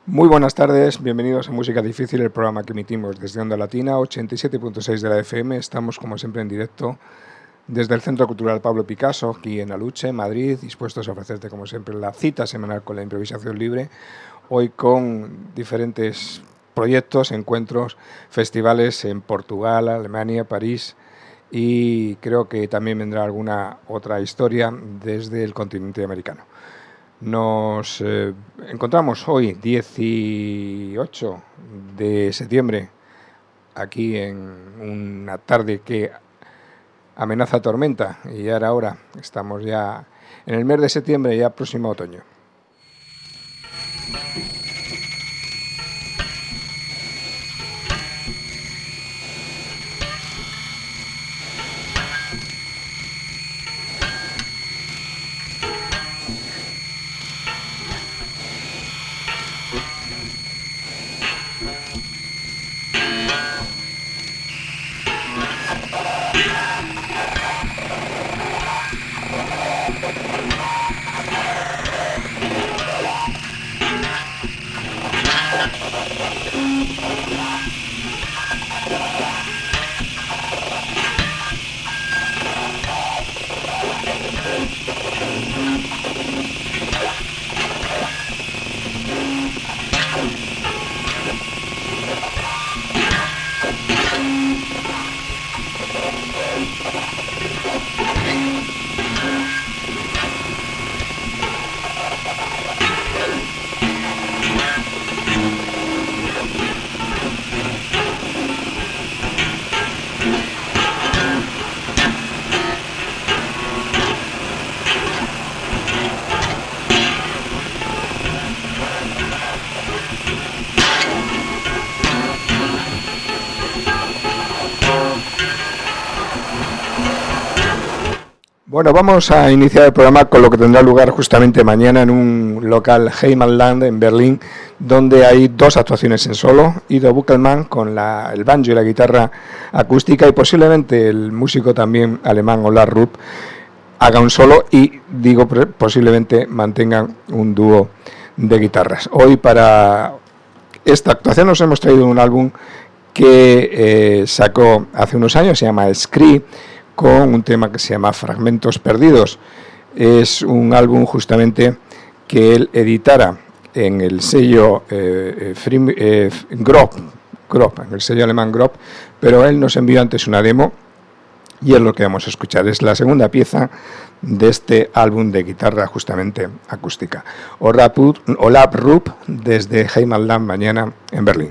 Muy buenas tardes, bienvenidos a Música Difícil, el programa que emitimos desde Onda Latina, 87.6 de la FM. Estamos como siempre en directo desde el Centro Cultural Pablo Picasso, aquí en Aluche, Madrid, dispuestos a ofrecerte como siempre la cita semanal con la improvisación libre, hoy con diferentes proyectos, encuentros, festivales en Portugal, Alemania, París, y creo que también vendrá alguna otra historia desde el continente americano. Nos encontramos hoy, 18 de septiembre, aquí en una tarde que amenaza tormenta, y ya era hora. Estamos ya en el mes de septiembre, ya próximo otoño. Bueno, vamos a iniciar el programa con lo que tendrá lugar justamente mañana en un local Heimatland en Berlín, donde hay dos actuaciones en solo, Ido Buckelmann con el banjo y la guitarra acústica, y posiblemente el músico también alemán Olaf Rupp haga un solo, y digo posiblemente mantengan un dúo de guitarras. Hoy para esta actuación nos hemos traído un álbum que sacó hace unos años, se llama Scree, con un tema que se llama Fragmentos Perdidos. Es un álbum justamente que él editara en el sello Grob, en el sello alemán Grob, pero él nos envió antes una demo y es lo que vamos a escuchar. Es la segunda pieza de este álbum de guitarra justamente acústica. Olaf Rupp desde Heimatland mañana en Berlín.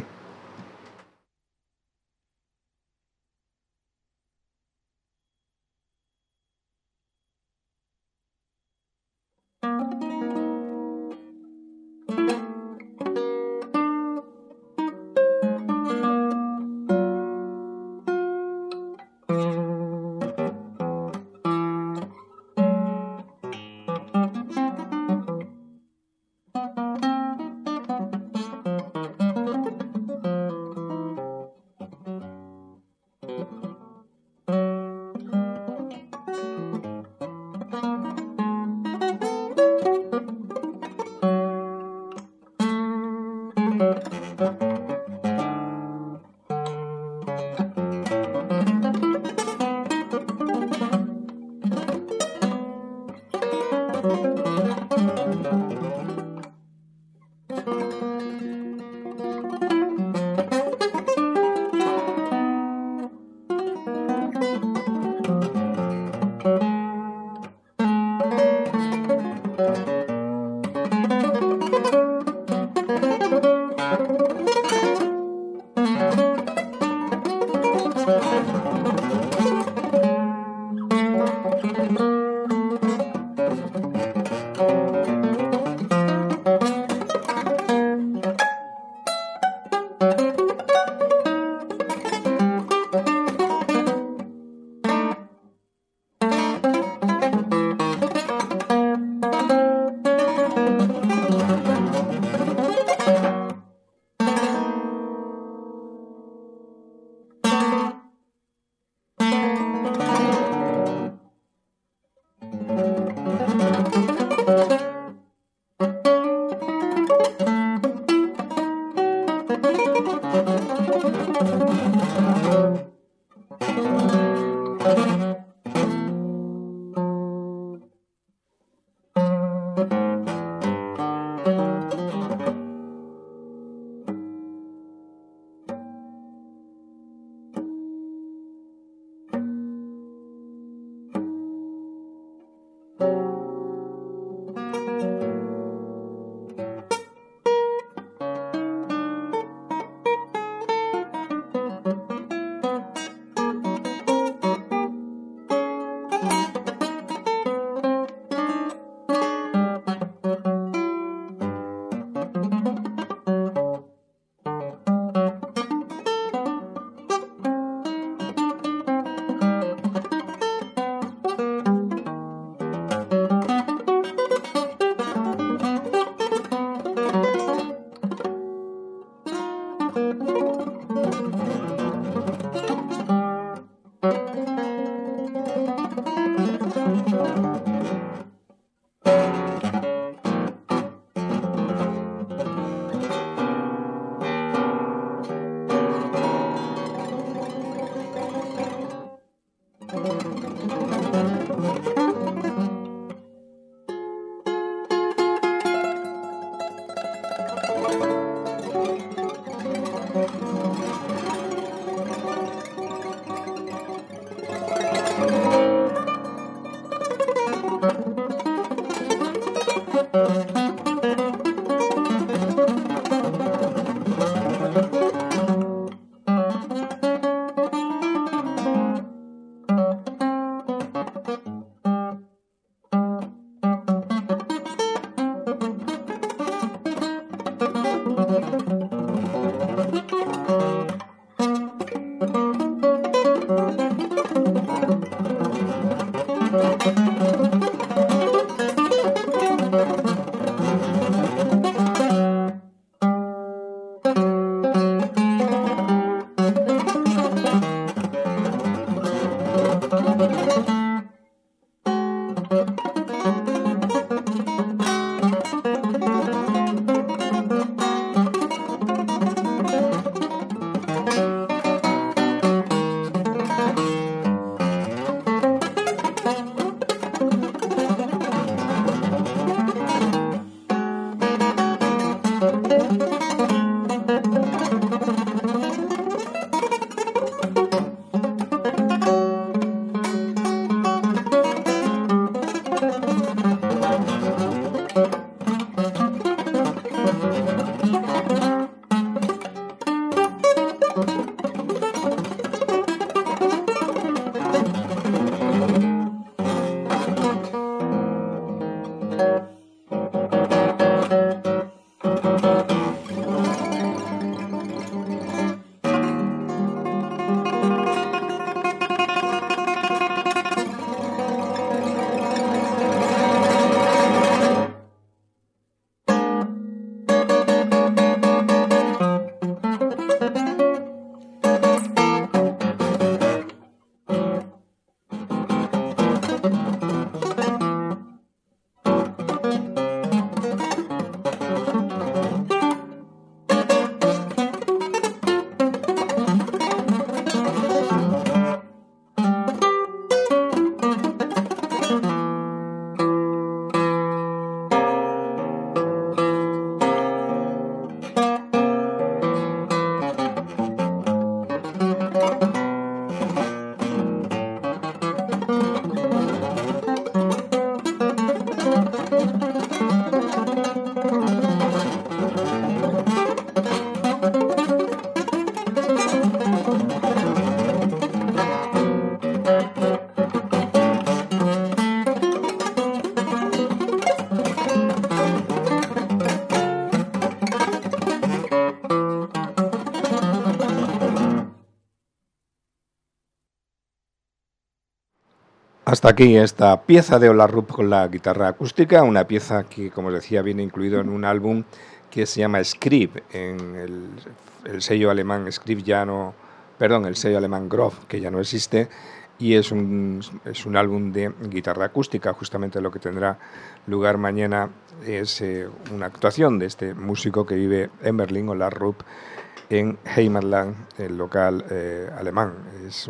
Hasta aquí esta pieza de Ola Rup con la guitarra acústica, una pieza que, como os decía, viene incluido en un álbum que se llama Scrib, en el sello alemán Scrib ya no, perdón, el sello alemán Grof, que ya no existe, y es un álbum de guitarra acústica. Justamente lo que tendrá lugar mañana es una actuación de este músico que vive en Berlín, Ola Rup, en Heimatland, el local alemán. Es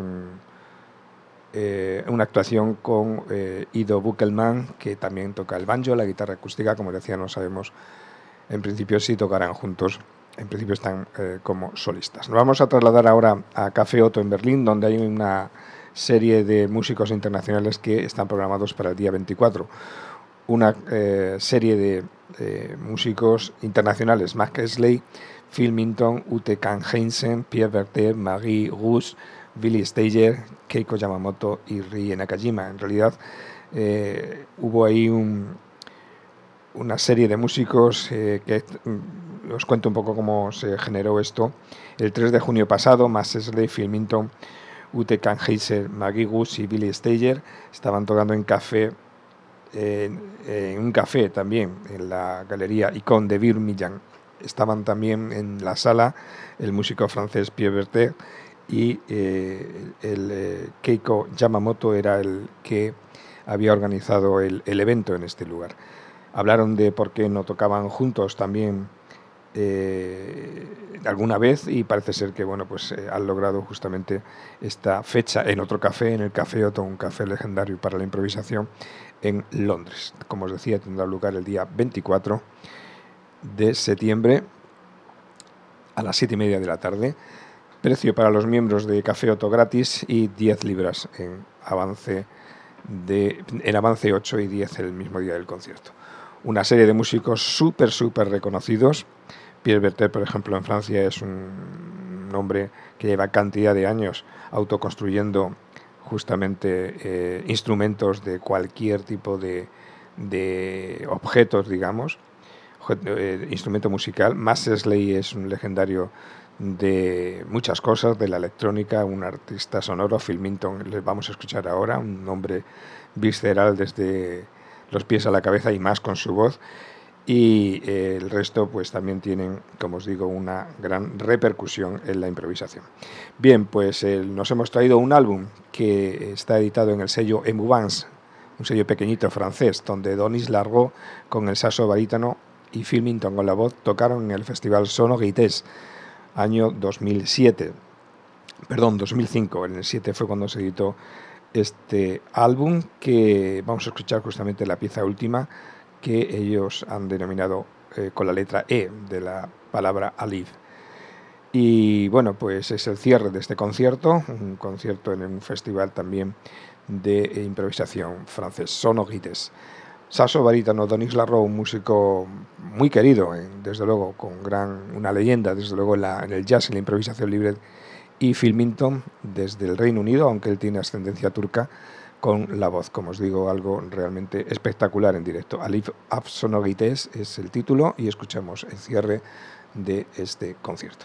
una actuación con Ido Buckelmann, que también toca el banjo, la guitarra acústica. Como decía, no sabemos en principio si tocarán juntos. En principio están como solistas. Nos vamos a trasladar ahora a Café Otto en Berlín, donde hay una serie de músicos internacionales que están programados para el día 24. Una serie de músicos internacionales: Mark Slay, Phil Minton, Ute Kanheinsen, Pierre Berthet, Marie Rousse, Billy Steiger, Keiko Yamamoto y Rie Nakajima. En realidad hubo ahí una serie de músicos que os cuento un poco cómo se generó esto. El 3 de junio pasado, Mark Slay, Phil Minton, Ute Kanheinsen, Marie Rousse y Billy Steiger estaban tocando en un café también en la galería Icon de Birmingham. Estaban también en la sala el músico francés Pierre Berthet y Keiko Yamamoto era el que había organizado el evento en este lugar. Hablaron de por qué no tocaban juntos también alguna vez, y parece ser que han logrado justamente esta fecha en otro café, en el Café Otto, un café legendario para la improvisación en Londres. Como os decía, tendrá lugar el día 24 de septiembre a las 7:30 de la tarde. Precio para los miembros de Café Otto gratis y 10 libras en avance 8 y 10 el mismo día del concierto. Una serie de músicos súper reconocidos. Pierre Berthet, por ejemplo, en Francia es un hombre que lleva cantidad de años autoconstruyendo justamente instrumentos de cualquier tipo de objetos, digamos, instrumento musical. Mark Slay es un legendario de muchas cosas, de la electrónica, un artista sonoro. Phil Minton, les vamos a escuchar ahora, un hombre visceral desde los pies a la cabeza y más con su voz. Y el resto pues también tienen, como os digo, una gran repercusión en la improvisación. Bien, pues nos hemos traído un álbum que está editado en el sello Emouvance, un sello pequeñito francés, donde Donis Largo con el saxo barítono y Phil Minton con la voz tocaron en el festival Sonorités, año 2005. En el 7 fue cuando se editó este álbum, que vamos a escuchar justamente la pieza última, que ellos han denominado con la letra E de la palabra Alive. Y bueno, pues es el cierre de este concierto, un concierto en un festival también de improvisación francés, Sonorités. Saxo barítono Donis Larro, un músico muy querido, desde luego, una leyenda, desde luego, en el jazz y la improvisación libre. Y Phil Minton, desde el Reino Unido, aunque él tiene ascendencia turca, con la voz, como os digo, algo realmente espectacular en directo. Alive ab Sonorités es el título, y escuchamos el cierre de este concierto.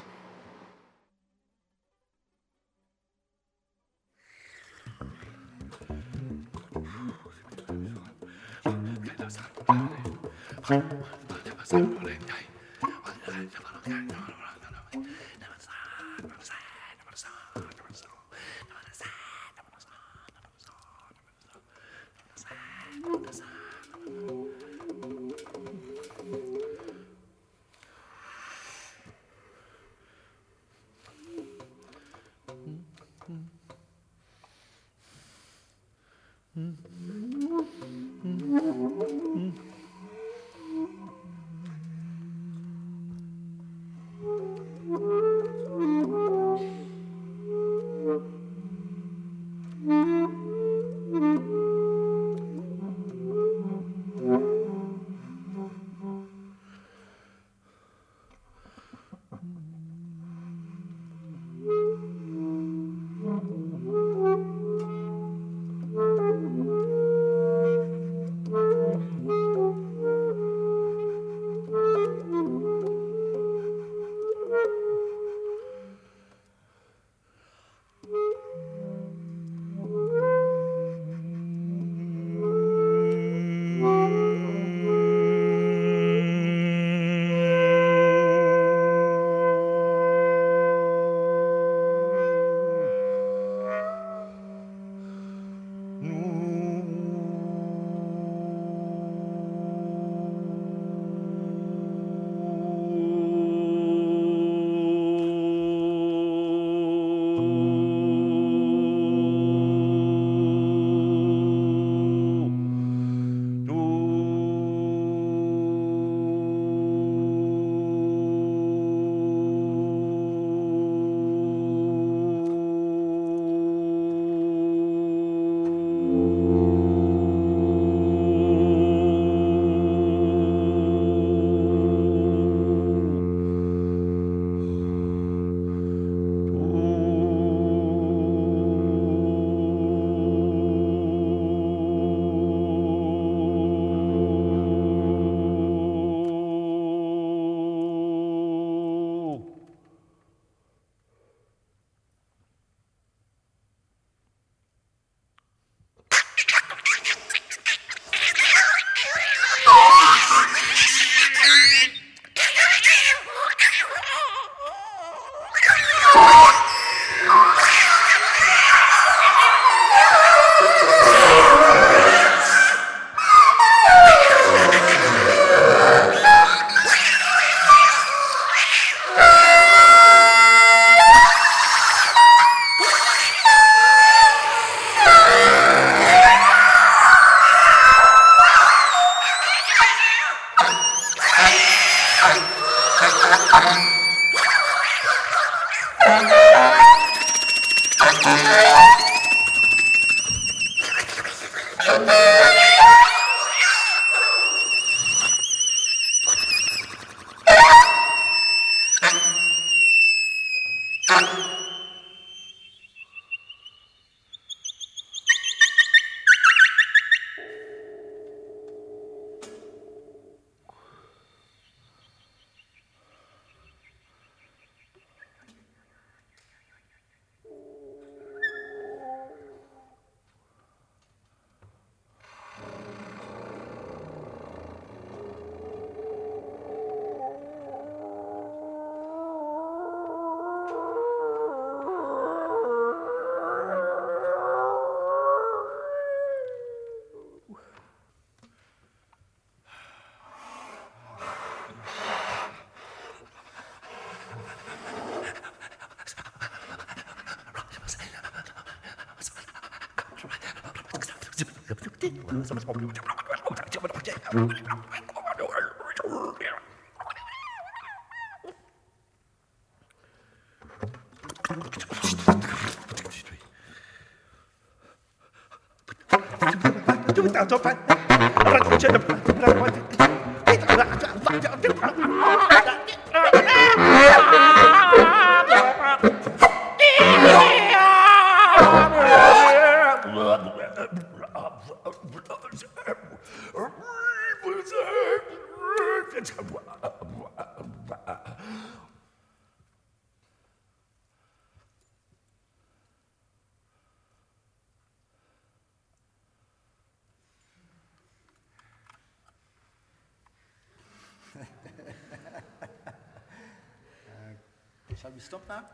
Shall we stop now?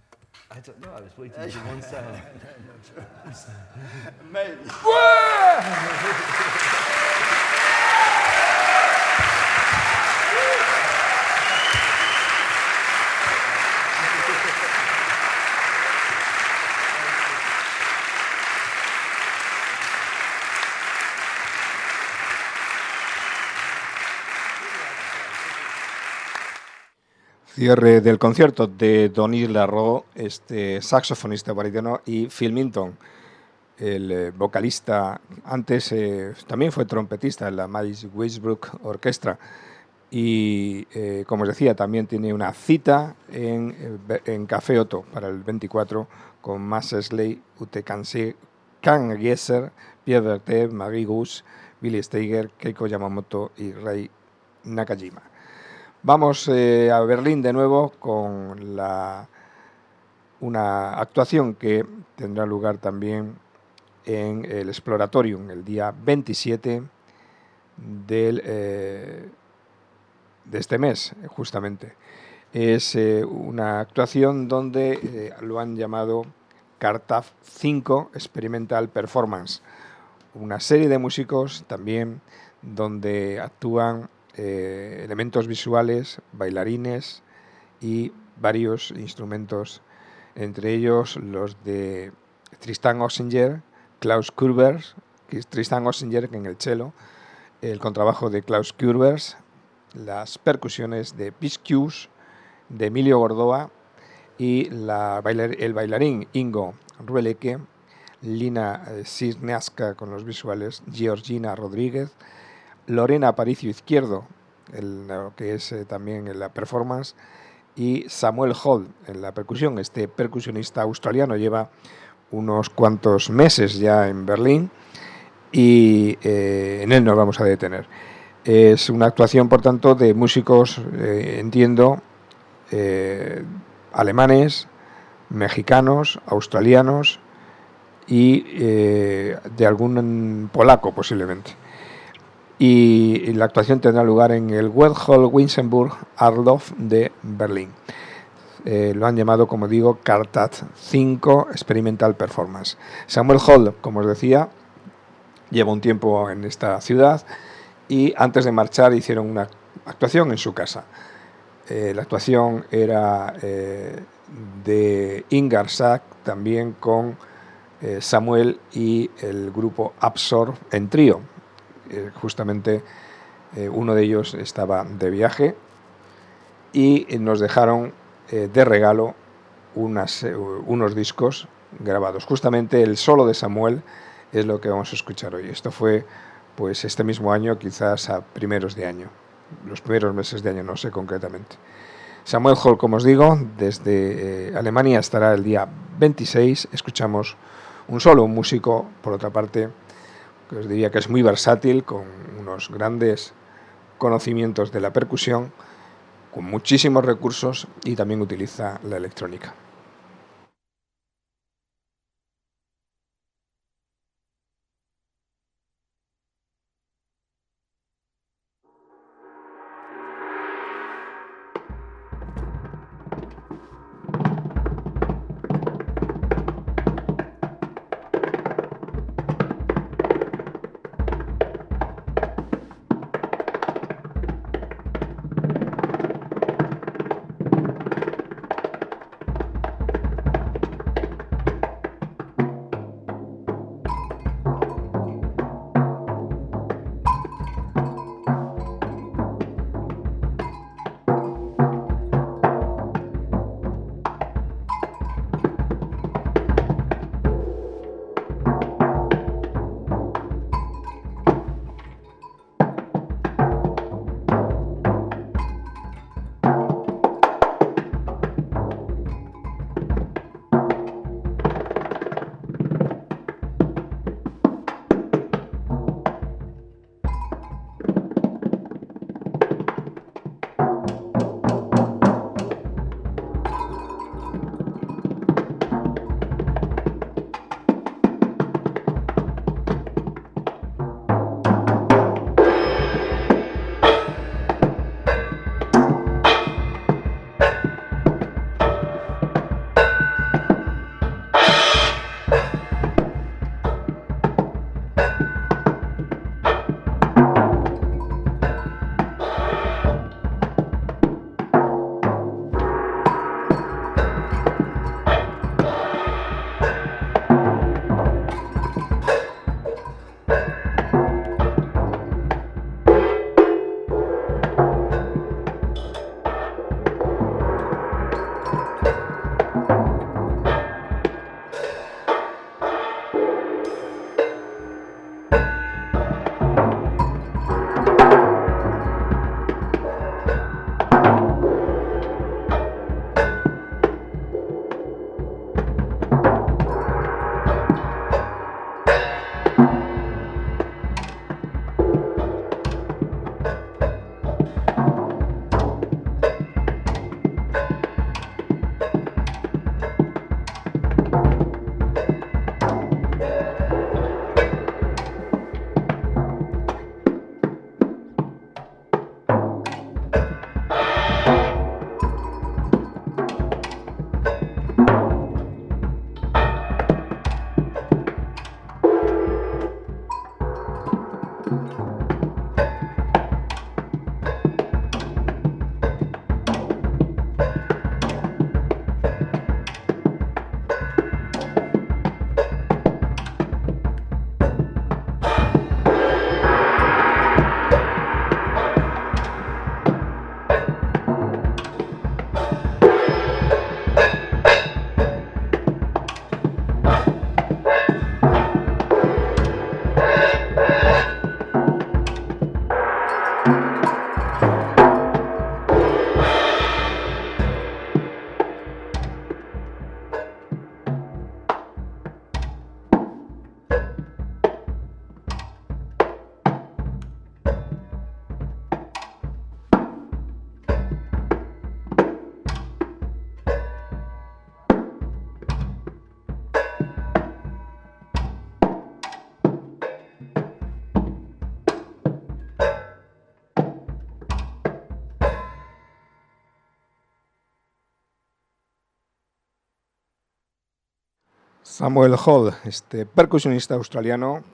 I don't know, I was waiting for one sound. Maybe. Cierre del concierto de Donis Larro, saxofonista barítono, y Phil Minton, el vocalista, antes también fue trompetista en la Miles Westbrook Orchestra. Y, como os decía, también tiene una cita en Café Otto para el 24 con Max Slay, Ute Kang Gesser, Pierre Berthet, Marie Gus, Billy Steiger, Keiko Yamamoto y Rei Nakajima. Vamos a Berlín de nuevo con una actuación que tendrá lugar también en el Exploratorium el día 27 de este mes, justamente. Es una actuación donde lo han llamado Cartaf 5 Experimental Performance, una serie de músicos también donde actúan elementos visuales, bailarines y varios instrumentos, entre ellos los de Tristan Ossinger, Klaus Kurbers, Tristan Ossinger en el cello, el contrabajo de Klaus Kurbers, las percusiones de Piscius, de Emilio Gordoa y el bailarín Ingo Ruelecke, Lina Sirniaska con los visuales, Georgina Rodríguez, Lorena Aparicio Izquierdo, lo que es también en la performance, y Samuel Hall en la percusión. Este percusionista australiano lleva unos cuantos meses ya en Berlín y en él nos vamos a detener. Es una actuación, por tanto, de músicos, entiendo, alemanes, mexicanos, australianos y de algún polaco posiblemente. Y la actuación tendrá lugar en el Waldhall Winsenburg Adolf de Berlín. Lo han llamado, como digo, Cartat 5 Experimental Performance. Samuel Hall, como os decía, lleva un tiempo en esta ciudad y antes de marchar hicieron una actuación en su casa. La actuación era de Ingar Sack, también con Samuel y el grupo Absorb en trío. Justamente uno de ellos estaba de viaje y nos dejaron de regalo unos discos grabados. Justamente el solo de Samuel es lo que vamos a escuchar hoy. Esto fue pues este mismo año, quizás a primeros de año, los primeros meses de año, no sé concretamente. Samuel Hall, como os digo, desde Alemania estará el día 26. Escuchamos un músico, por otra parte, que os diría que es muy versátil, con unos grandes conocimientos de la percusión, con muchísimos recursos y también utiliza la electrónica. Samuel Hall, este percusionista australiano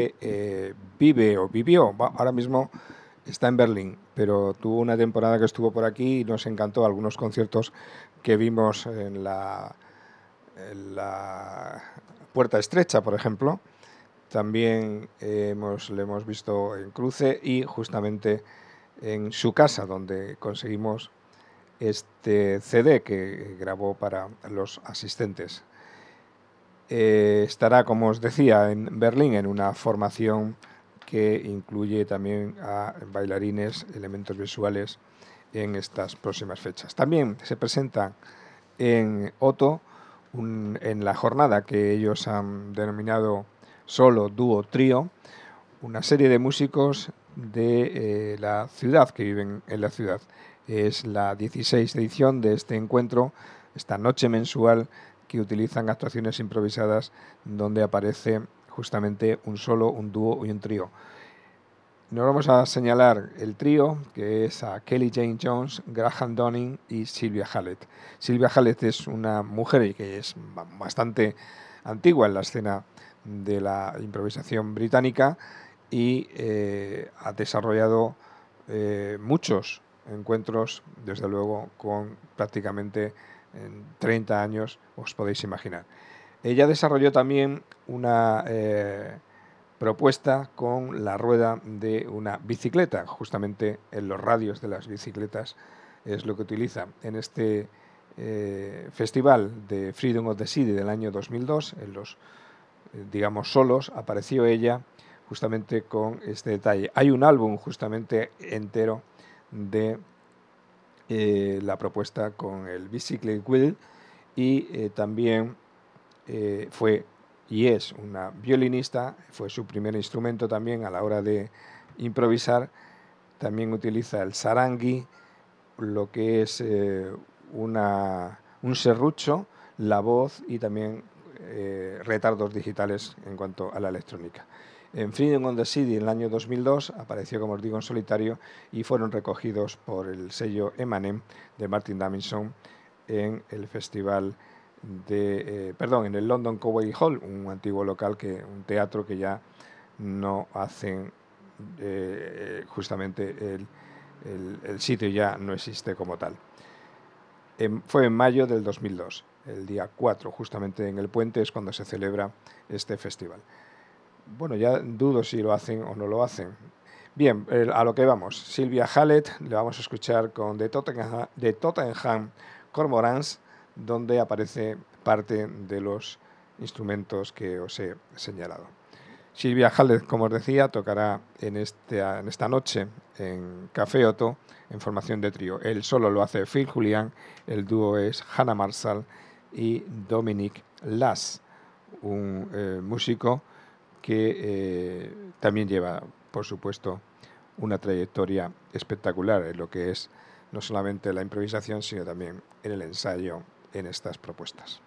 que vive o vivió, ahora mismo está en Berlín, pero tuvo una temporada que estuvo por aquí y nos encantó algunos conciertos que vimos en la Puerta Estrecha, por ejemplo. También le hemos visto en Cruce y justamente en su casa, donde conseguimos este CD que grabó para los asistentes. Estará, como os decía, en Berlín en una formación que incluye también a bailarines, elementos visuales en estas próximas fechas. También se presenta en Otto, en la jornada que ellos han denominado solo, dúo, trío, una serie de músicos de la ciudad, que viven en la ciudad. Es la 16ª edición de este encuentro, esta noche mensual, que utilizan actuaciones improvisadas donde aparece justamente un solo, un dúo y un trío. Nos vamos a señalar el trío, que es a Kelly Jane Jones, Graham Dunning y Sylvia Hallett. Sylvia Hallett es una mujer que es bastante antigua en la escena de la improvisación británica y ha desarrollado muchos encuentros, desde luego, con prácticamente 30 años, os podéis imaginar. Ella desarrolló también una propuesta con la rueda de una bicicleta, justamente en los radios de las bicicletas es lo que utiliza. En este festival de Freedom of the City del año 2002, en los, digamos, solos, apareció ella justamente con este detalle. Hay un álbum justamente entero de la propuesta con el Bicycle Wheel y también fue y es una violinista, fue su primer instrumento también a la hora de improvisar. También utiliza el sarangi, lo que es un serrucho, la voz y también retardos digitales en cuanto a la electrónica. En Freedom on the City en el año 2002 apareció, como os digo, en solitario y fueron recogidos por el sello Emanem de Martin Davidson en el festival en el London Covey Hall, un antiguo local, un teatro que ya no hacen, justamente el sitio ya no existe como tal. Fue en mayo del 2002, el día 4, justamente en el puente es cuando se celebra este festival. Bueno, ya dudo si lo hacen o no lo hacen. Bien, a lo que vamos. Sylvia Hallett, le vamos a escuchar con The Tottenham Cormorants, donde aparece parte de los instrumentos que os he señalado. Sylvia Hallett, como os decía, tocará en esta noche en Café Otto en formación de trío. El solo lo hace Phil Julián, el dúo es Hannah Marshall y Dominic Lass, un músico que también lleva, por supuesto, una trayectoria espectacular en lo que es no solamente la improvisación, sino también en el ensayo en estas propuestas.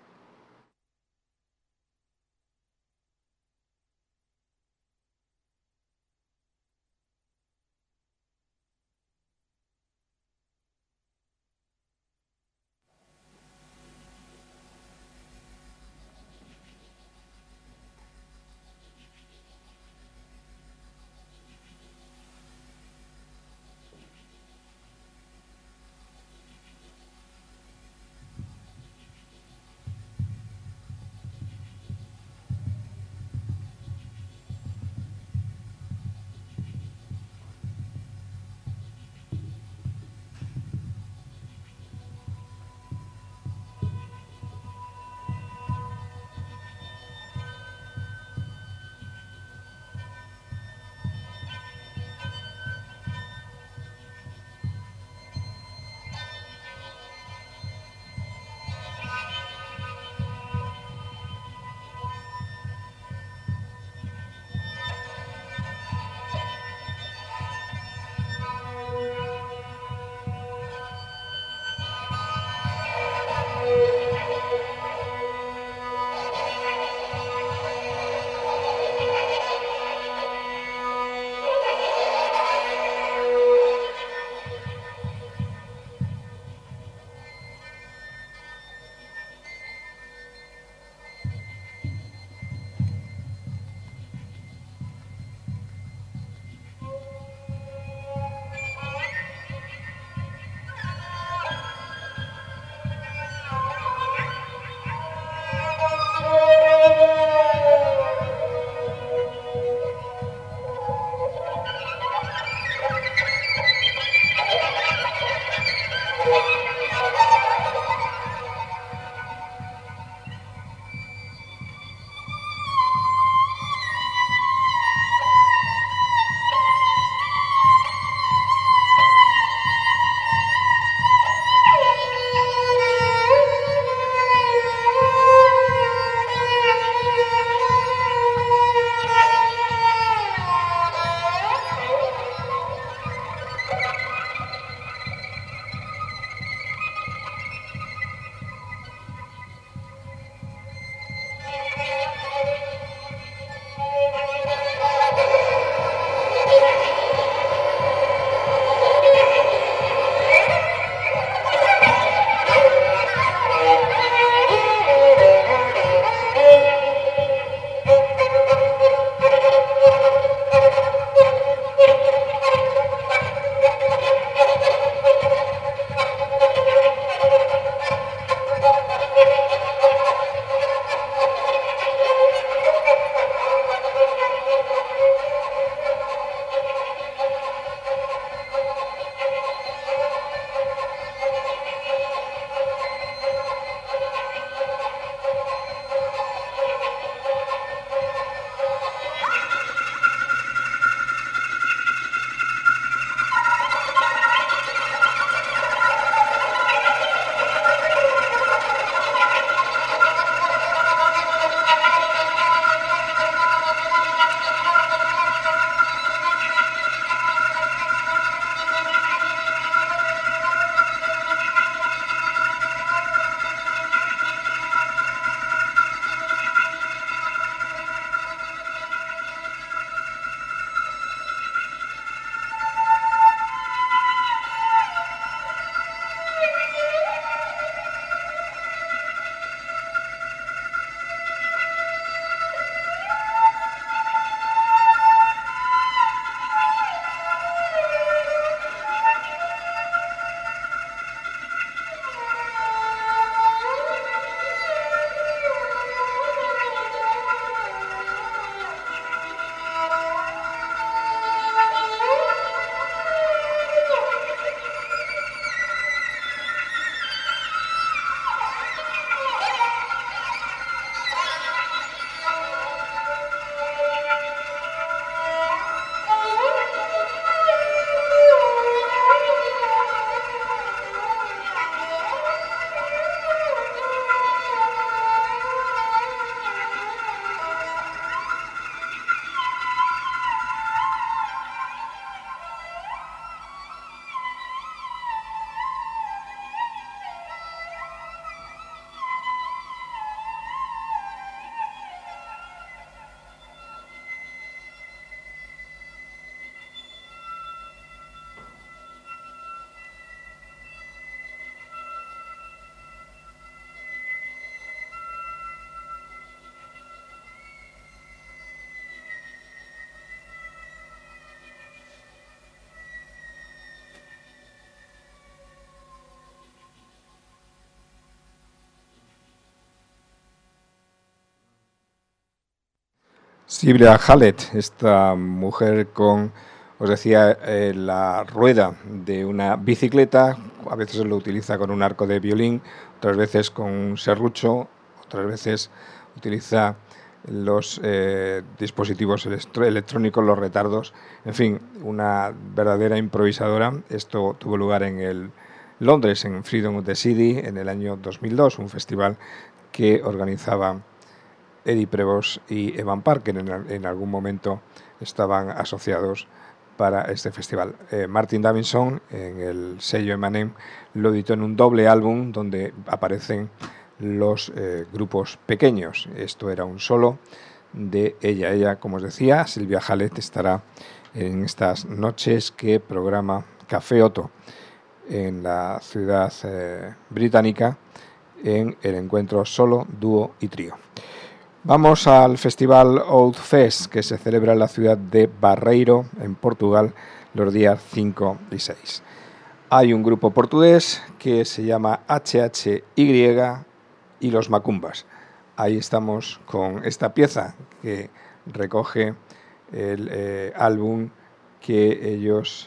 Sylvia Hallett, esta mujer con, os decía, la rueda de una bicicleta, a veces lo utiliza con un arco de violín, otras veces con un serrucho, otras veces utiliza los dispositivos electrónicos, los retardos, en fin, una verdadera improvisadora. Esto tuvo lugar en Londres, en Freedom of the City, en el año 2002, un festival que organizaba Eddie Prevost y Evan Parker. En algún momento estaban asociados para este festival. Martin Davidson, en el sello Emanem, lo editó en un doble álbum donde aparecen los grupos pequeños. Esto era un solo de ella. Ella, como os decía, Sylvia Hallett, estará en estas noches que programa Café Otto en la ciudad británica, en el encuentro solo, dúo y trío. Vamos al festival Oud Fest, que se celebra en la ciudad de Barreiro, en Portugal, los días 5 y 6. Hay un grupo portugués que se llama HHY y los Macumbas. Ahí estamos con esta pieza que recoge el álbum que ellos...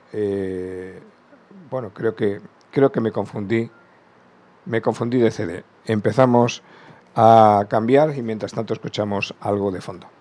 bueno, creo que me confundí de CD. Empezamos a cambiar y mientras tanto escuchamos algo de fondo.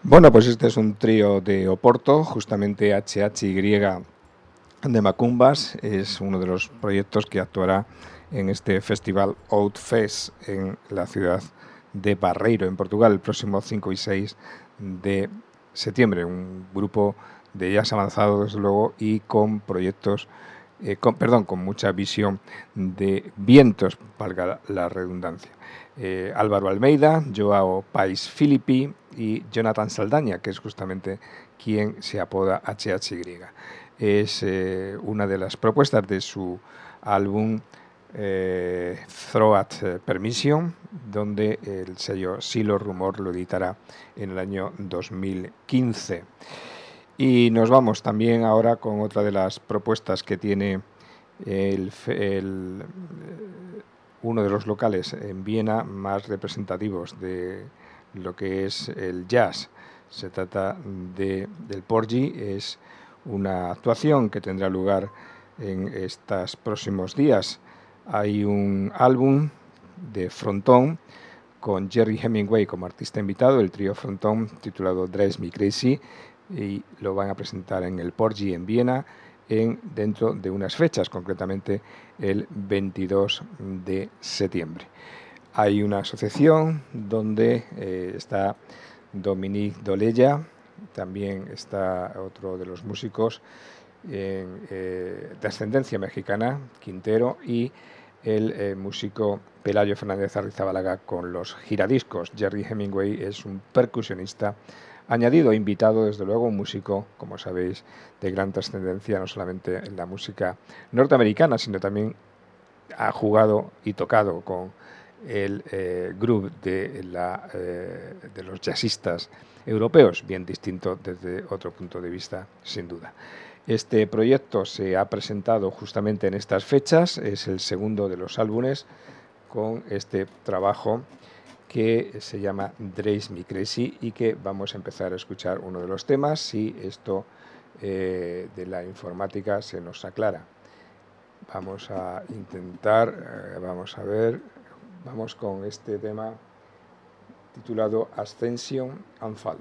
Bueno, pues este es un trío de Oporto, justamente HHY de Macumbas. Es uno de los proyectos que actuará en este festival Outfest en la ciudad de Barreiro, en Portugal, el próximo 5 y 6 de septiembre. Un grupo de jazz avanzado, desde luego, y con proyectos, con mucha visión de vientos, valga la redundancia. Álvaro Almeida, Joao Pais Filippi y Jonathan Saldaña, que es justamente quien se apoda HHY. Es una de las propuestas de su álbum Throat Permission, donde el sello Silo Rumor lo editará en el año 2015. Y nos vamos también ahora con otra de las propuestas que tiene uno de los locales en Viena más representativos de lo que es el jazz. Se trata del Porgy. Es una actuación que tendrá lugar en estos próximos días. Hay un álbum de frontón con Jerry Hemingway como artista invitado, el trío frontón titulado Drives Me Crazy, y lo van a presentar en el Porgy en Viena dentro de unas fechas, concretamente el 22 de septiembre. Hay una asociación donde está Dominique Doleya, también está otro de los músicos de ascendencia mexicana, Quintero, y el músico Pelayo Fernández Arrizabalaga con los giradiscos. Jerry Hemingway es un percusionista añadido, invitado, desde luego, un músico, como sabéis, de gran trascendencia, no solamente en la música norteamericana, sino también ha jugado y tocado con el groove de los jazzistas europeos, bien distinto desde otro punto de vista, sin duda. Este proyecto se ha presentado justamente en estas fechas, es el segundo de los álbumes con este trabajo que se llama Drives Me Crazy y que vamos a empezar a escuchar uno de los temas si esto de la informática se nos aclara. Vamos a intentar, vamos a ver, vamos con este tema titulado Ascension and Fall.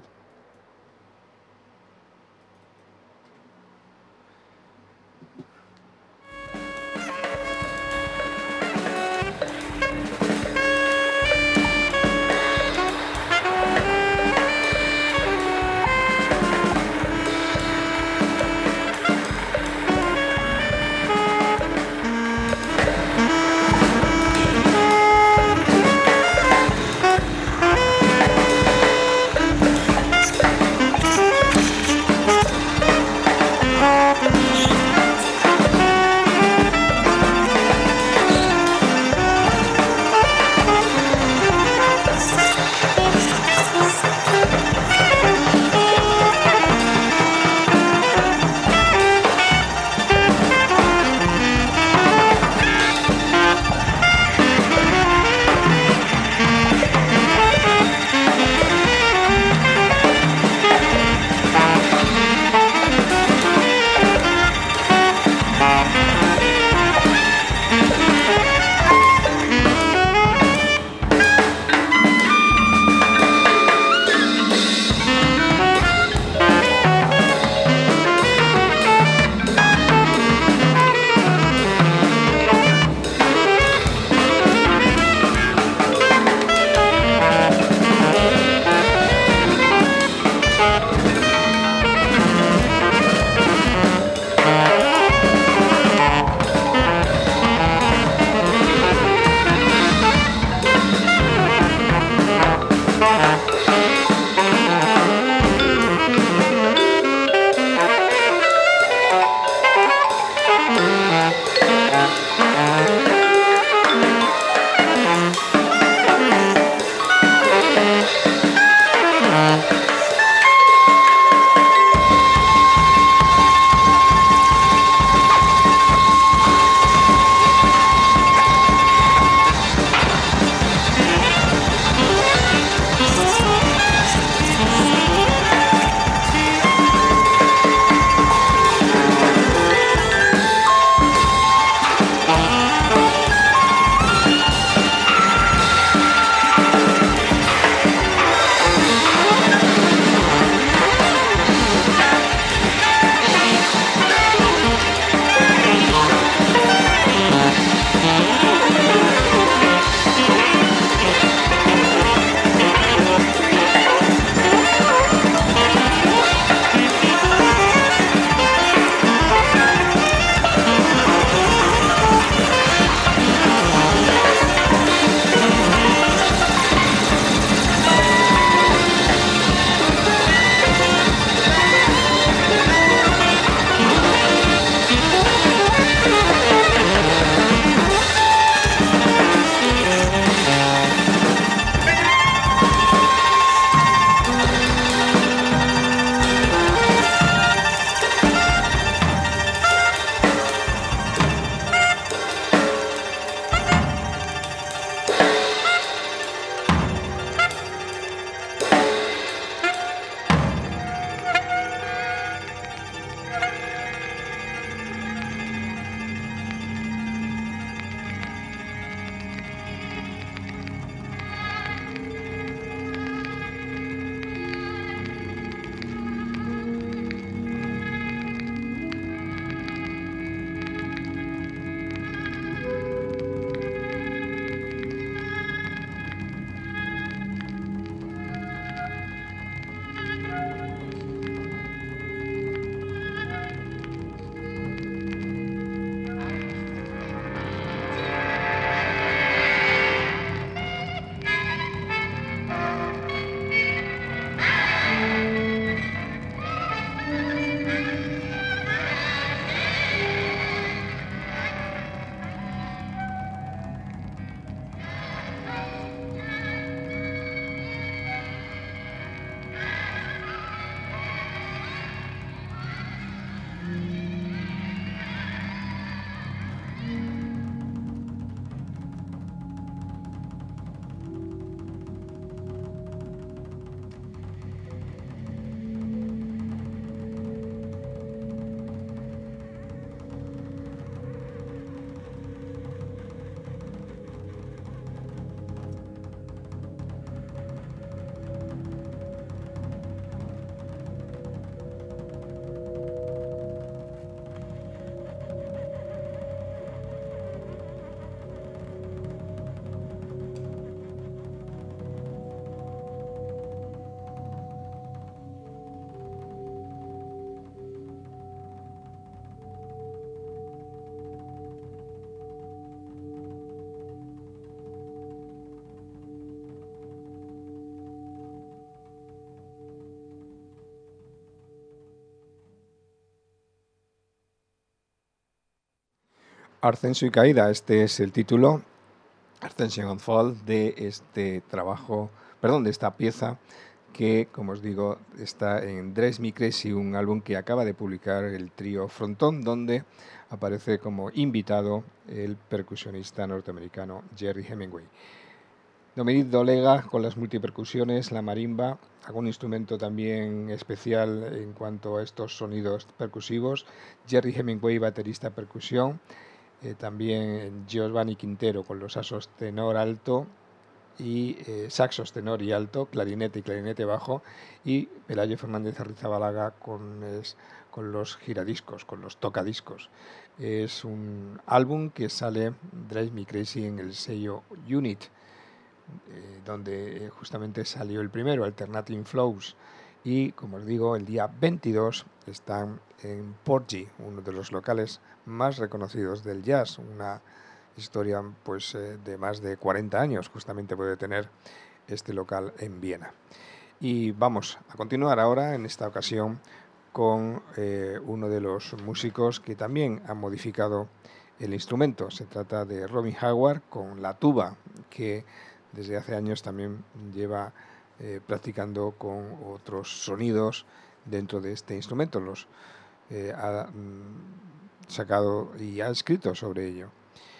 Ascenso y caída, este es el título, Ascension and Fall, de este trabajo, perdón, de esta pieza que, como os digo, está en Drives Me Crazy, un álbum que acaba de publicar el trío Frontón, donde aparece como invitado el percusionista norteamericano Jerry Hemingway. Dominic Dolega con las multipercusiones, la marimba, algún instrumento también especial en cuanto a estos sonidos percusivos. Jerry Hemingway, baterista percusión. También Giovanni Quintero con los asos tenor alto y saxos tenor y alto, clarinete y clarinete bajo. Y Pelayo Fernández Arrizabalaga con los giradiscos, con los tocadiscos. Es un álbum que sale Drive Me Crazy en el sello Unit, donde justamente salió el primero, Alternating Flows, y como os digo, el día 22 están en Porgy, uno de los locales más reconocidos del jazz, una historia pues de más de 40 años justamente puede tener este local en Viena. Y vamos a continuar ahora en esta ocasión con uno de los músicos que también han modificado el instrumento. Se trata de Robin Howard con la tuba, que desde hace años también lleva practicando con otros sonidos dentro de este instrumento. Los ha sacado y ha escrito sobre ello.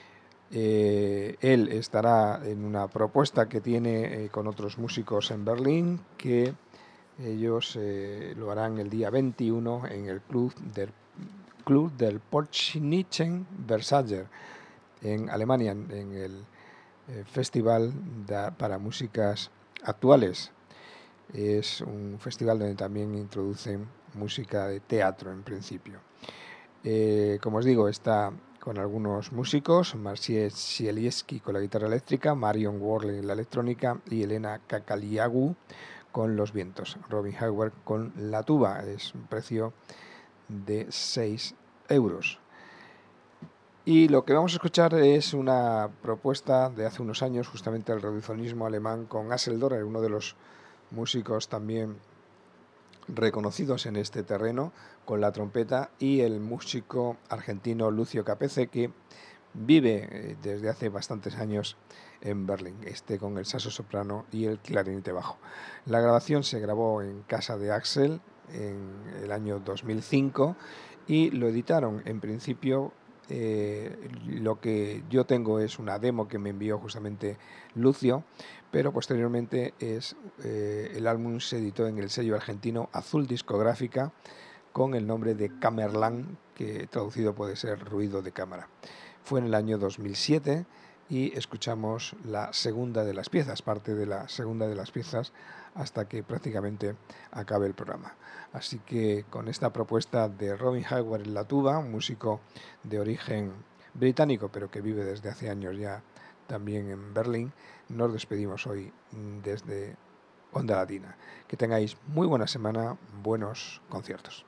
Él estará en una propuesta que tiene con otros músicos en Berlín, que ellos lo harán el día 21 en el Club del Porchnischen Versailler en Alemania, en el Festival para Músicas Actuales. Es un festival donde también introducen música de teatro en principio. Como os digo, está con algunos músicos, Marciej Sielski con la guitarra eléctrica, Marion Worley en la electrónica y Elena Kakaliagu con los vientos. Robin Howard con la tuba, es un precio de 6 euros. Y lo que vamos a escuchar es una propuesta de hace unos años, justamente el radiofonismo alemán con Axel Dorer, uno de los músicos también reconocidos en este terreno con la trompeta, y el músico argentino Lucio Capece, que vive desde hace bastantes años en Berlín, con el saxo soprano y el clarinete bajo. La grabación se grabó en casa de Axel en el año 2005 y lo editaron en principio. Lo que yo tengo es una demo que me envió justamente Lucio, pero posteriormente el álbum se editó en el sello argentino Azul Discográfica con el nombre de Kammerland, que traducido puede ser ruido de cámara. Fue en el año 2007 y escuchamos la segunda de las piezas, parte de la segunda de las piezas, hasta que prácticamente acabe el programa. Así que con esta propuesta de Robin Howard en la tuba, un músico de origen británico, pero que vive desde hace años ya también en Berlín, nos despedimos hoy desde Onda Latina. Que tengáis muy buena semana, buenos conciertos.